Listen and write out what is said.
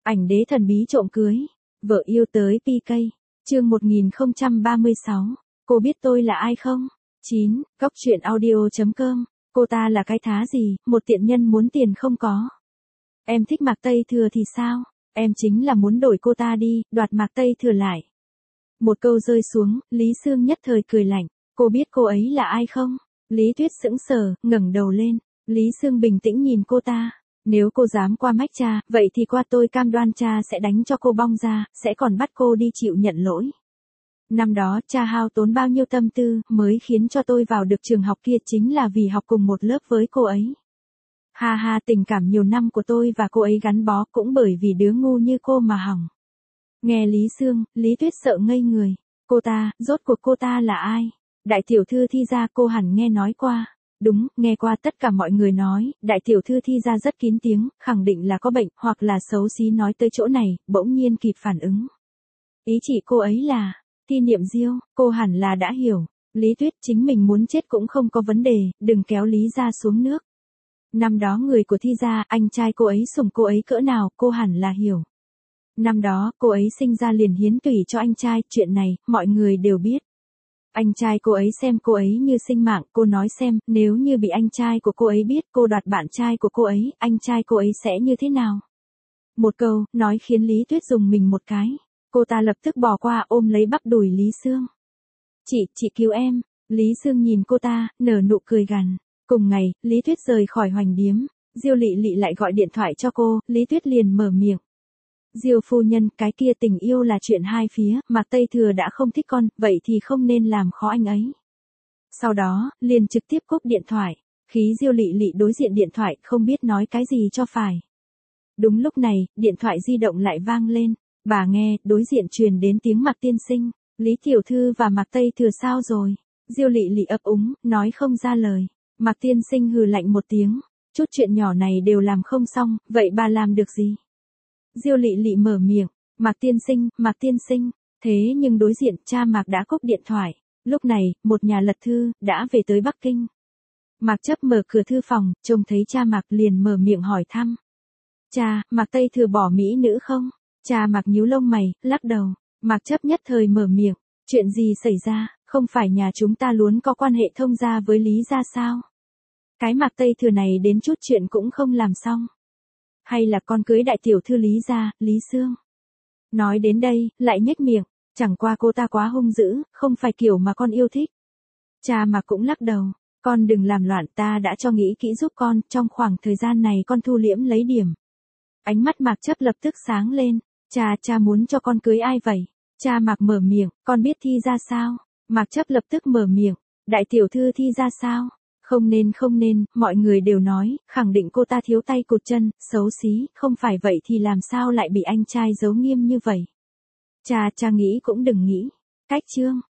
Ảnh đế thần bí trộm cưới. Vợ yêu tới PK. Chương 1036. Cô biết tôi là ai không? 9. Góc truyện audio.com. Cô ta là cái thá gì, một tiện nhân muốn tiền không có. Em thích Mạc Tây Thừa thì sao? Em chính là muốn đổi cô ta đi, đoạt Mạc Tây Thừa lại. Một câu rơi xuống, Lý Sương nhất thời cười lạnh. Cô biết cô ấy là ai không? Lý Tuyết sững sờ, ngẩng đầu lên. Lý Sương bình tĩnh nhìn cô ta. Nếu cô dám qua mách cha, vậy thì qua tôi cam đoan cha sẽ đánh cho cô bong ra, sẽ còn bắt cô đi chịu nhận lỗi. Năm đó cha hao tốn bao nhiêu tâm tư mới khiến cho tôi vào được trường học kia chính là vì học cùng một lớp với cô ấy. Ha ha, tình cảm nhiều năm của tôi và cô ấy gắn bó cũng bởi vì đứa ngu như cô mà hỏng. Nghe Lý Sương, Lý Tuyết sợ ngây người. Cô ta, rốt cuộc cô ta là ai? Đại tiểu thư Thi gia cô hẳn nghe nói qua. Đúng, nghe qua tất cả mọi người nói, đại tiểu thư Thi gia rất kín tiếng, khẳng định là có bệnh, hoặc là xấu xí nói tới chỗ này, bỗng nhiên kịp phản ứng. Ý chị cô ấy là, Thi Niệm Diêu, cô hẳn là đã hiểu. Lý Tuyết chính mình muốn chết cũng không có vấn đề, đừng kéo Lý gia xuống nước. Năm đó người của Thi gia, anh trai cô ấy sủng cô ấy cỡ nào, cô hẳn là hiểu. Năm đó, cô ấy sinh ra liền hiến tủy cho anh trai, chuyện này, mọi người đều biết. Anh trai cô ấy xem cô ấy như sinh mạng, cô nói xem, nếu như bị anh trai của cô ấy biết cô đoạt bạn trai của cô ấy, anh trai cô ấy sẽ như thế nào? Một câu, nói khiến Lý Tuyết dùng mình một cái. Cô ta lập tức bỏ qua ôm lấy bắp đùi Lý Sương. Chị cứu em. Lý Sương nhìn cô ta, nở nụ cười gằn. Cùng ngày, Lý Tuyết rời khỏi Hoành Điếm. Diêu Lị Lị lại gọi điện thoại cho cô, Lý Tuyết liền mở miệng. Diêu phu nhân, cái kia tình yêu là chuyện hai phía, Mạc Tây Thừa đã không thích con, vậy thì không nên làm khó anh ấy. Sau đó, liền trực tiếp cúp điện thoại. Khí Diêu Lị Lị đối diện điện thoại, không biết nói cái gì cho phải. Đúng lúc này, điện thoại di động lại vang lên. Bà nghe, đối diện truyền đến tiếng Mạc tiên sinh. Lý tiểu thư và Mạc Tây Thừa sao rồi? Diêu Lị Lị ấp úng, nói không ra lời. Mạc tiên sinh hừ lạnh một tiếng. Chút chuyện nhỏ này đều làm không xong, vậy bà làm được gì? Diêu Lị Lị mở miệng. Mạc tiên sinh. Thế nhưng đối diện, cha Mạc đã cúp điện thoại. Lúc này, một nhà lật thư, đã về tới Bắc Kinh. Mạc Chấp mở cửa thư phòng, trông thấy cha Mạc liền mở miệng hỏi thăm. Cha, Mạc Tây Thừa bỏ mỹ nữ không? Cha Mạc nhíu lông mày, lắc đầu. Mạc Chấp nhất thời mở miệng. Chuyện gì xảy ra, không phải nhà chúng ta luôn có quan hệ thông gia với Lý gia sao? Cái Mạc Tây Thừa này đến chút chuyện cũng không làm xong. Hay là con cưới đại tiểu thư Lý gia, Lý Sương? Nói đến đây, lại nhếch miệng. Chẳng qua cô ta quá hung dữ, không phải kiểu mà con yêu thích. Cha Mạc cũng lắc đầu. Con đừng làm loạn, ta đã cho nghĩ kỹ giúp con, trong khoảng thời gian này con thu liễm lấy điểm. Ánh mắt Mạc Chấp lập tức sáng lên. Cha muốn cho con cưới ai vậy? Cha Mạc mở miệng, con biết Thi gia sao? Mạc Chấp lập tức mở miệng, đại tiểu thư Thi gia sao? Không nên, mọi người đều nói, khẳng định cô ta thiếu tay cụt chân, xấu xí, không phải vậy thì làm sao lại bị anh trai giấu nghiêm như vậy? Cha nghĩ cũng đừng nghĩ. Cách chương.